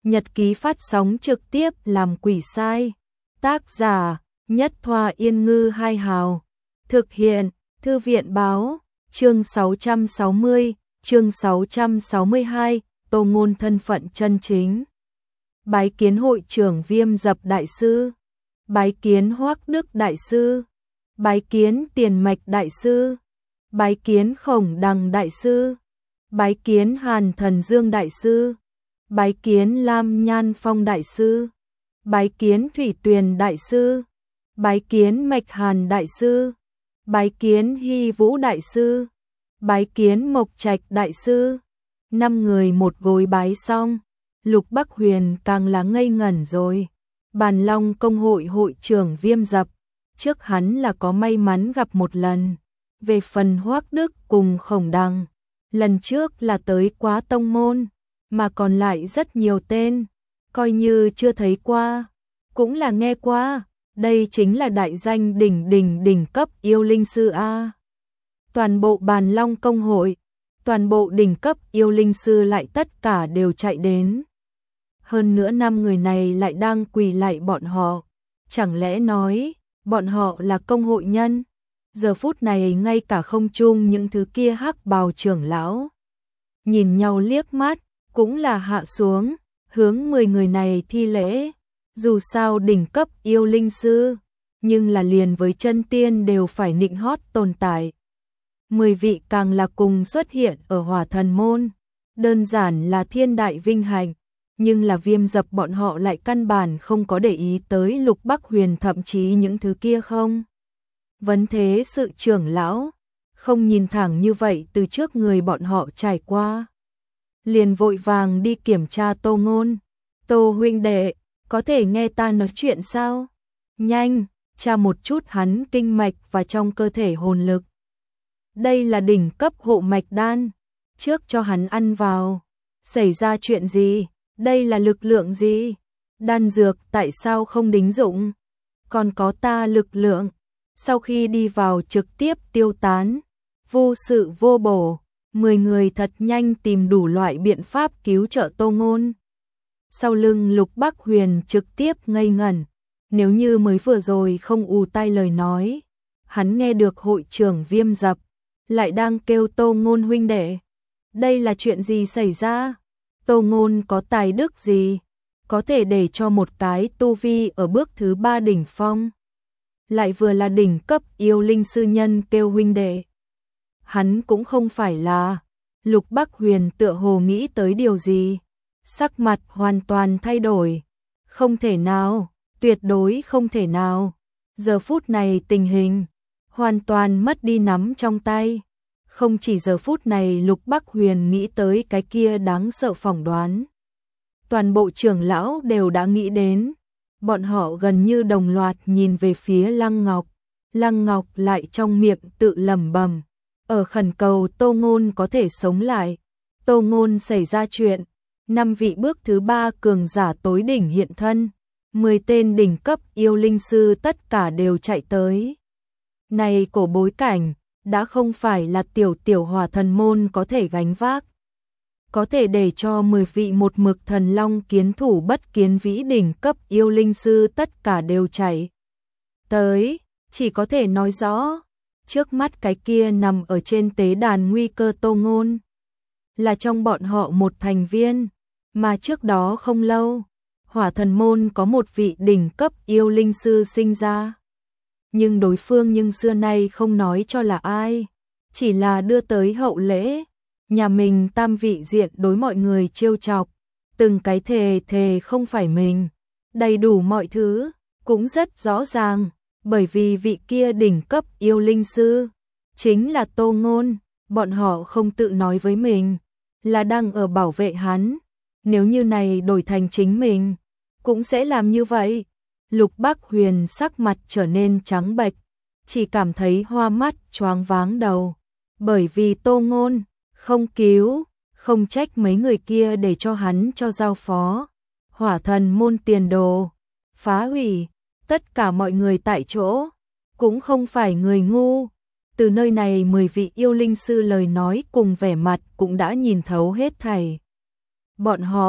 Nhật ký phát sóng trực tiếp làm quỷ sai. Tác giả Nhất Thoa Yên Ngư Hai Hào. Thực hiện Thư viện Báo. Chương 660, chương 662, Tô Ngôn thân phận chân chính. Bái kiến hội trưởng Viêm Dập đại sư, bái kiến Hoắc Đức đại sư, bái kiến Tiền Mạch đại sư, bái kiến Khổng Đằng đại sư, bái kiến Hàn Thần Dương đại sư, bái kiến Lam Nhan Phong đại sư, bái kiến Thủy Tuyền đại sư, bái kiến Mạch Hàn đại sư, bái kiến Hy Vũ đại sư, bái kiến Mộc Trạch đại sư. 5 người một gối bái xong, Lục Bắc Huyền càng là ngây ngẩn rồi. Bàn Long công hội hội trưởng Viêm Dập, trước hắn là có may mắn gặp một lần. Về phần Hoắc Đức cùng Khổng Đằng, lần trước là tới quá tông môn, mà còn lại rất nhiều tên, coi như chưa thấy qua, cũng là nghe qua. Đây chính là đại danh đỉnh cấp yêu linh sư A. Toàn bộ Bàn Long công hội, toàn bộ đỉnh cấp yêu linh sư lại tất cả đều chạy đến. Hơn nữa 5 người này lại đang quỳ lạy bọn họ. Chẳng lẽ nói, bọn họ là công hội nhân? Giờ phút này ngay cả không chung những thứ kia hắc bào trưởng lão. Nhìn nhau liếc mắt, cũng là hạ xuống, hướng 10 người này thi lễ. Dù sao đỉnh cấp yêu linh sư, nhưng là liền với chân tiên đều phải nịnh hót tồn tại. 10 vị càng là cùng xuất hiện ở Hỏa Thần môn, đơn giản là thiên đại vinh hạnh, nhưng là Viêm Dập bọn họ lại căn bản không có để ý tới Lục Bắc Huyền, thậm chí những thứ kia không. Vấn thế sự trưởng lão, không nhìn thẳng như vậy từ trước người bọn họ trải qua. Liền vội vàng đi kiểm tra Tô Ngôn. Tô huynh đệ, có thể nghe ta nói chuyện sao? Nhanh, tra một chút hắn kinh mạch và trong cơ thể hồn lực. Đây là đỉnh cấp hộ mạch đan, trước cho hắn ăn vào. Xảy ra chuyện gì? Đây là lực lượng gì? Đan dược tại sao không đính dụng? Còn có ta lực lượng, sau khi đi vào trực tiếp tiêu tán, vô sự vô bổ. 10 người thật nhanh tìm đủ loại biện pháp cứu trợ Tô Ngôn. Sau lưng Lục Bắc Huyền trực tiếp ngây ngẩn, nếu như mới vừa rồi không ù tai lời nói, hắn nghe được hội trưởng Viêm Dập lại đang kêu Tô Ngôn huynh đệ. Đây là chuyện gì xảy ra? Tô Ngôn có tài đức gì, có thể để cho một cái tu vi ở bước thứ 3 đỉnh phong, lại vừa là đỉnh cấp yêu linh sư nhân kêu huynh đệ. Hắn cũng không phải là. Lục Bắc Huyền tựa hồ nghĩ tới điều gì, sắc mặt hoàn toàn thay đổi. Không thể nào, tuyệt đối không thể nào. Giờ phút này tình hình hoàn toàn mất đi nắm trong tay. Không chỉ giờ phút này Lục Bắc Huyền nghĩ tới cái kia đáng sợ phỏng đoán, toàn bộ trưởng lão đều đã nghĩ đến. Bọn họ gần như đồng loạt nhìn về phía Lăng Ngọc. Lăng Ngọc lại trong miệng tự lẩm bẩm, ở khẩn cầu Tô Ngôn có thể sống lại. Tô Ngôn xảy ra chuyện, 5 vị bước thứ 3 cường giả tối đỉnh hiện thân, 10 tên đỉnh cấp yêu linh sư tất cả đều chạy tới. Này cổ bối cảnh, đã không phải là tiểu Hỏa Thần môn có thể gánh vác. Có thể để cho 10 vị một mực thần long kiến thủ bất kiến vĩ đỉnh cấp yêu linh sư tất cả đều chạy tới, chỉ có thể nói rõ, trước mắt cái kia nằm ở trên tế đàn nguy cơ Tô Ngôn là trong bọn họ một thành viên, mà trước đó không lâu, Hỏa Thần môn có một vị đỉnh cấp yêu linh sư sinh ra. Nhưng đối phương nhưng xưa nay không nói cho là ai, chỉ là đưa tới hậu lễ, nhà mình tam vị diện đối mọi người trêu chọc, từng cái thề không phải mình, đầy đủ mọi thứ, cũng rất rõ ràng, bởi vì vị kia đỉnh cấp yêu linh sư chính là Tô Ngôn, bọn họ không tự nói với mình là đang ở bảo vệ hắn, nếu như này đổi thành chính mình, cũng sẽ làm như vậy. Lục Bắc Huyền sắc mặt trở nên trắng bệch, chỉ cảm thấy hoa mắt choáng váng đầu, bởi vì Tô Ngôn không cứu, không trách mấy người kia để cho hắn cho giao phó. Hỏa Thần môn tiền đồ, phá hủy, tất cả mọi người tại chỗ, cũng không phải người ngu. Từ nơi này 10 vị yêu linh sư lời nói cùng vẻ mặt cũng đã nhìn thấu hết thảy. Bọn họ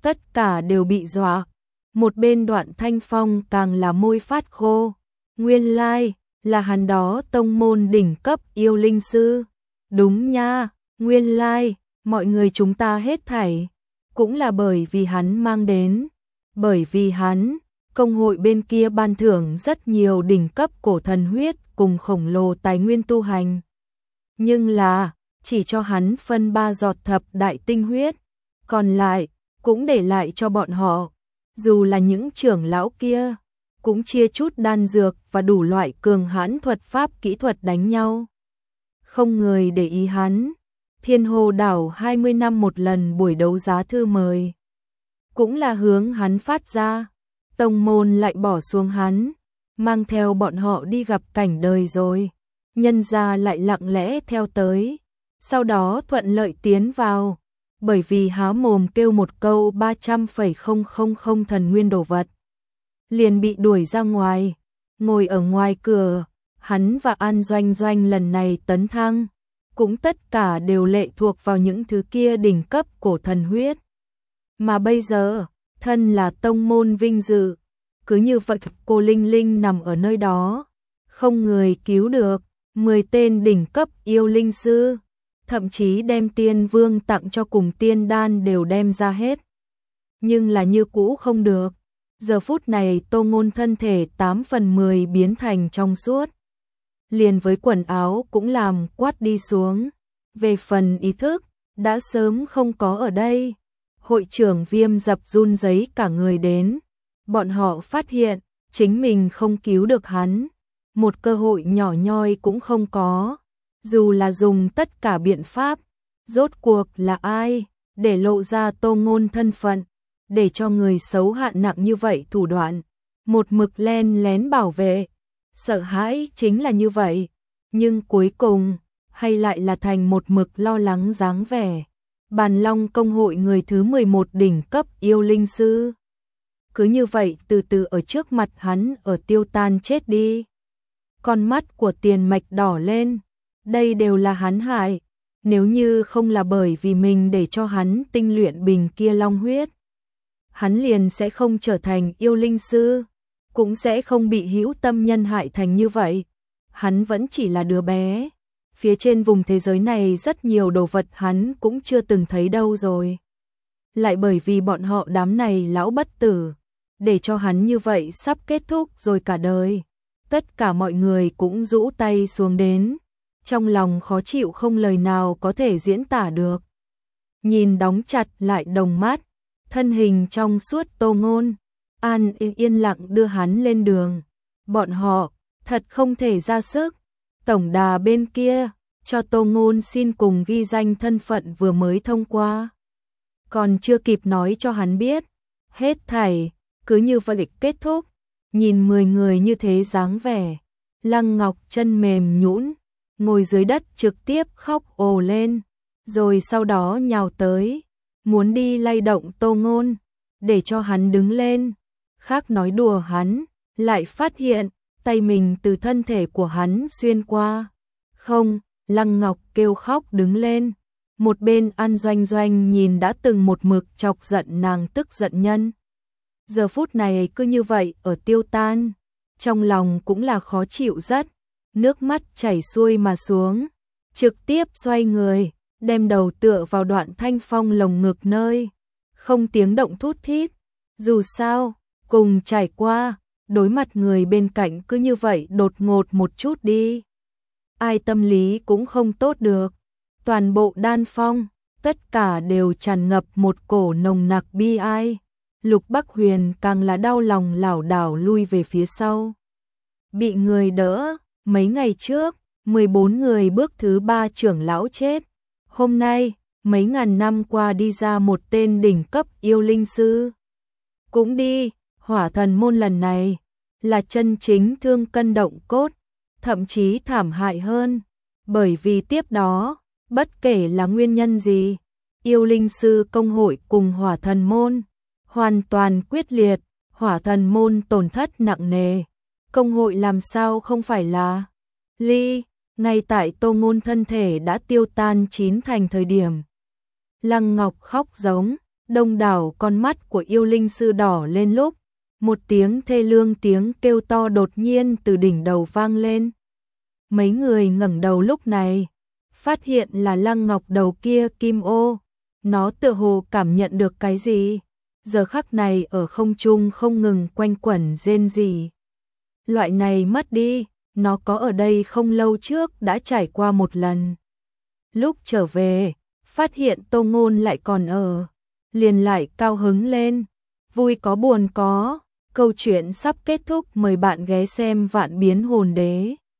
tất cả đều bị dọa. Một bên Đoạn Thanh Phong càng là môi phát khô. Nguyên lai, là hắn đó tông môn đỉnh cấp yêu linh sư. Đúng nha, nguyên lai, mọi người chúng ta hết thảy. Cũng là bởi vì hắn mang đến. Bởi vì hắn, công hội bên kia ban thưởng rất nhiều đỉnh cấp cổ thần huyết cùng khổng lồ tài nguyên tu hành. Nhưng là, chỉ cho hắn phân 3 giọt thập đại tinh huyết. Còn lại, cũng để lại cho bọn họ. Dù là những trưởng lão kia, cũng chia chút đan dược và đủ loại cường hãn thuật pháp kỹ thuật đánh nhau. Không người để ý hắn. Thiên Hồ đảo 20 năm một lần buổi đấu giá thư mời. Cũng là hướng hắn phát ra. Tông môn lại bỏ xuống hắn, mang theo bọn họ đi gặp cảnh đời rồi. Nhân gia lại lặng lẽ theo tới. Sau đó thuận lợi tiến vào. Bởi vì há mồm kêu một câu 300,000 thần nguyên đồ vật. Liền bị đuổi ra ngoài. Ngồi ở ngoài cửa, hắn và An Doanh Doanh lần này tấn thăng. Cũng tất cả đều lệ thuộc vào những thứ kia đỉnh cấp cổ thần huyết. Mà bây giờ, thân là tông môn vinh dự. Cứ như vậy cô Linh Linh nằm ở nơi đó. Không người cứu được. 10 tên đỉnh cấp yêu linh sư. Thậm chí đem tiên vương tặng cho cùng tiên đan đều đem ra hết. Nhưng là như cũ không được. Giờ phút này Tô Ngôn thân thể 8/10 biến thành trong suốt. Liền với quần áo cũng làm quát đi xuống. Về phần ý thức, đã sớm không có ở đây. Hội trưởng Viêm Dập run rẩy cả người đến. Bọn họ phát hiện, chính mình không cứu được hắn. Một cơ hội nhỏ nhoi cũng không có. Dù là dùng tất cả biện pháp, rốt cuộc là ai, để lộ ra Tô Ngôn thân phận, để cho người xấu hạn nặng như vậy thủ đoạn, một mực len lén bảo vệ. Sợ hãi chính là như vậy, nhưng cuối cùng, hay lại là thành một mực lo lắng dáng vẻ. Bàn Long công hội người thứ 11 đỉnh cấp yêu linh sư. Cứ như vậy từ từ ở trước mặt hắn ở tiêu tan chết đi. Con mắt của Tiền Mạch đỏ lên. Đây đều là hắn hại. Nếu như không là bởi vì mình để cho hắn tinh luyện bình kia long huyết, hắn liền sẽ không trở thành yêu linh sư, cũng sẽ không bị hữu tâm nhân hại thành như vậy. Hắn vẫn chỉ là đứa bé. Phía trên vùng thế giới này rất nhiều đồ vật hắn cũng chưa từng thấy đâu rồi. Lại bởi vì bọn họ đám này lão bất tử, để cho hắn như vậy sắp kết thúc rồi cả đời. Tất cả mọi người cũng rũ tay xuống đến. Trong lòng khó chịu không lời nào có thể diễn tả được. Nhìn đóng chặt lại đồng mắt, thân hình trong suốt Tô Ngôn, An yên lặng đưa hắn lên đường. Bọn họ, thật không thể ra sức. Tổng đà bên kia, cho Tô Ngôn xin cùng ghi danh thân phận vừa mới thông qua. Còn chưa kịp nói cho hắn biết, hết thảy, cứ như vậy kết thúc. Nhìn 10 người như thế dáng vẻ, Lăng Ngọc chân mềm nhũn, ngồi dưới đất trực tiếp khóc ồ lên, rồi sau đó nhào tới, muốn đi lay động Tô Ngôn, để cho hắn đứng lên. Khác nói đùa hắn, lại phát hiện, tay mình từ thân thể của hắn xuyên qua. Không, Lăng Ngọc kêu khóc đứng lên. Một bên An Doanh Doanh nhìn đã từng một mực chọc giận nàng tức giận nhân. Giờ phút này cứ như vậy ở tiêu tan, trong lòng cũng là khó chịu rất, nước mắt chảy xuôi mà xuống, trực tiếp xoay người, đem đầu tựa vào Đoạn Thanh Phong lồng ngực nơi, không tiếng động thút thít. Dù sao, cùng trải qua, đối mặt người bên cạnh cứ như vậy đột ngột một chút đi. Ai tâm lý cũng không tốt được. Toàn bộ đan phong, tất cả đều tràn ngập một cổ nồng nặc bi ai. Lục Bắc Huyền càng là đau lòng lảo đảo lui về phía sau. Bị người đỡ, mấy ngày trước, 14 người bước thứ 3 trưởng lão chết. Hôm nay, mấy ngàn năm qua đi ra một tên đỉnh cấp yêu linh sư. Cũng đi, Hỏa Thần môn lần này, là chân chính thương cân động cốt, thậm chí thảm hại hơn. Bởi vì tiếp đó, bất kể là nguyên nhân gì, yêu linh sư công hội cùng Hỏa Thần môn hoàn toàn quyết liệt, Hỏa Thần môn tổn thất nặng nề. Công hội làm sao không phải là ly, ngay tại Tô Ngôn thân thể đã tiêu tan chín thành thời điểm. Lăng Ngọc khóc giống, Đông đảo con mắt của yêu linh sư đỏ lên lúc một tiếng thê lương tiếng kêu to đột nhiên từ đỉnh đầu vang lên. Mấy người ngẩng đầu lúc này, phát hiện là Lăng Ngọc đầu kia kim ô. Nó tựa hồ cảm nhận được cái gì, giờ khắc này ở không trung không ngừng quanh quẩn rên rỉ. Loại này mất đi, nó có ở đây không lâu trước đã trải qua một lần. Lúc trở về, phát hiện Tô Ngôn lại còn ở, liền lại cao hứng lên, vui có buồn có. Câu chuyện sắp kết thúc, mời bạn ghé xem Vạn Biến Hồn Đế.